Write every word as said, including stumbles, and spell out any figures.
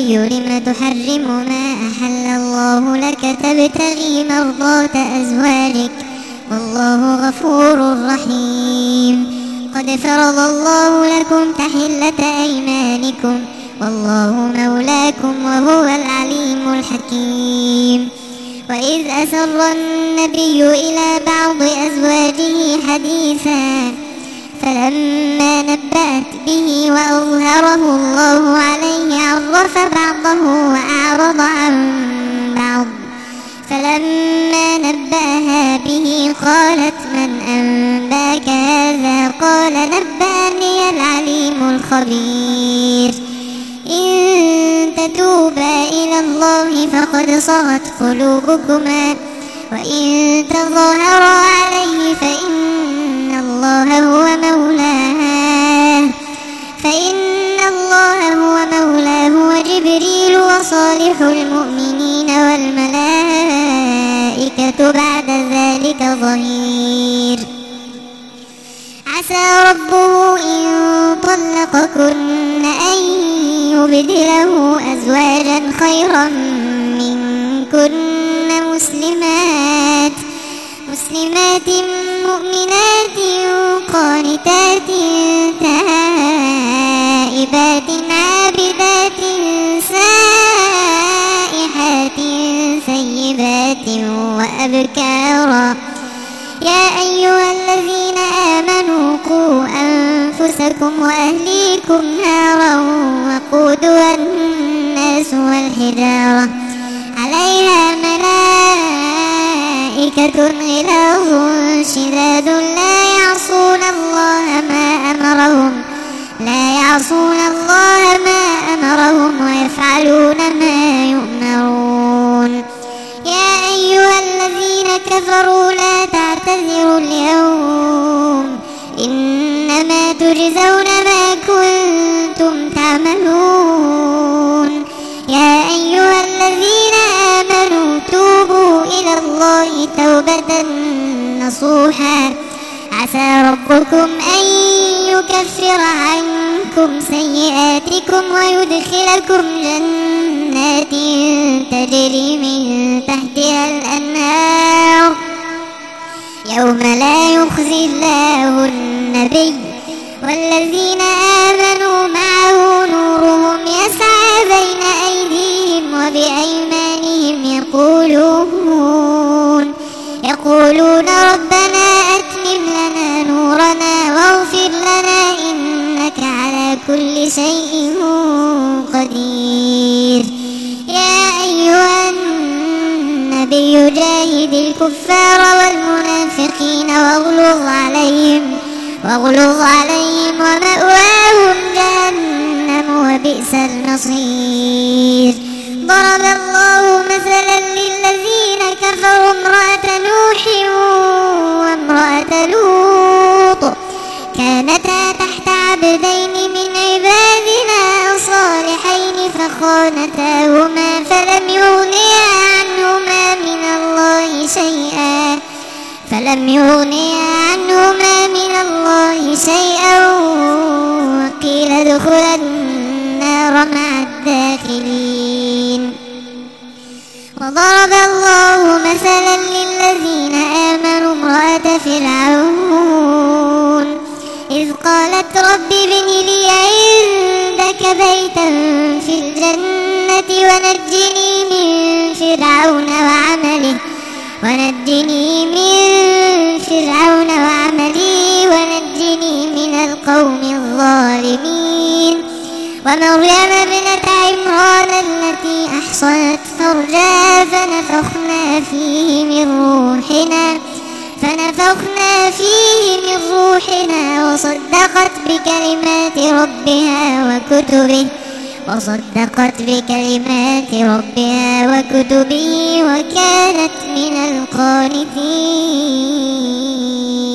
النبي لم تحرم ما أحل الله لك تبتغي مرضات أزواجك والله غفور رحيم. قد فرض الله لكم تحلة أيمانكم والله مولاكم وهو العليم الحكيم. وإذ أسر النبي إلى بعض أزواجه حديثا فلما نبأت به وأظهره الله عليه عرف بعضه وأعرض عن بعض. فلما نبأها به قالت من أنباك هذا قال نبأني العليم الخبير. إن تتوبا إلى الله فقد صغت قلوبكما وإن تظاهرا عليه فإن الله هو مولاه فإن الله هو مولاه وجبريل وصالح المؤمنين والملائكة بعد ذلك ظهير. عسى ربه إن طلقكن أن يبدله أزواجا خيرا منكن مسلمات مسلمات مؤمنات قانتات تائبات عابدات سائحات ثيبات وأبكارا. يا أيها الذين آمنوا قوا أنفسكم وأهليكم نارا وقودها الناس والحجارة عليها ملائكة غلاظ شداد لا يعصون الله ما أمرهم لا يعصون الله ما أمرهم ويفعلون ما يؤمرون. يا أيها الذين كفروا لا تعتذروا اليوم إنما تجزون ما كنتم تعملون. يا أيها الذين آمنوا توبوا إلى الله توبة نصوحا عسى ربكم أن يكفر عنكم سيئاتكم ويدخلكم جنات تجري من تحتها الأنهار يوم لا يخزي الله النبي والذين آمنوا معه نورهم يسعى بين أيديهم وبأيمانهم يقولون يقولون ربنا أتمم لنا نورنا واغفر لنا إنك على كل شيء قدير. يا أيها النبي جاهد الكفار والمنافقين واغلظ عليهم واغلظ عليهم ومأواهم جهنم وبئس المصير. ضرب الله مثلا للذين كفروا امرأة نوح وامرأة لوط كانتا تحت عبدين من عبادنا صالحين فخانتاهما فلم يغنيا عنهما من الله شيئا فلم يغنيا عنهما من الله شيئا وقيل ادخلا النار مع الداخلين. وضرب الله مثلا للذين آمنوا امرأة فرعون إذ قالت رب ابن لي عندك بيتا في الجنة ونجني من فرعون وعمله ونجني من فرعون وعمله ونجني من القوم الظالمين. ومريم ابنة عمران التي أحصنت فرجها فنفخنا فيه من روحنا فنفخنا فيه من روحنا وصدقت بكلمات ربها وكتبه وصدقت بكلمات ربها وكتبه وكانت من القانتين.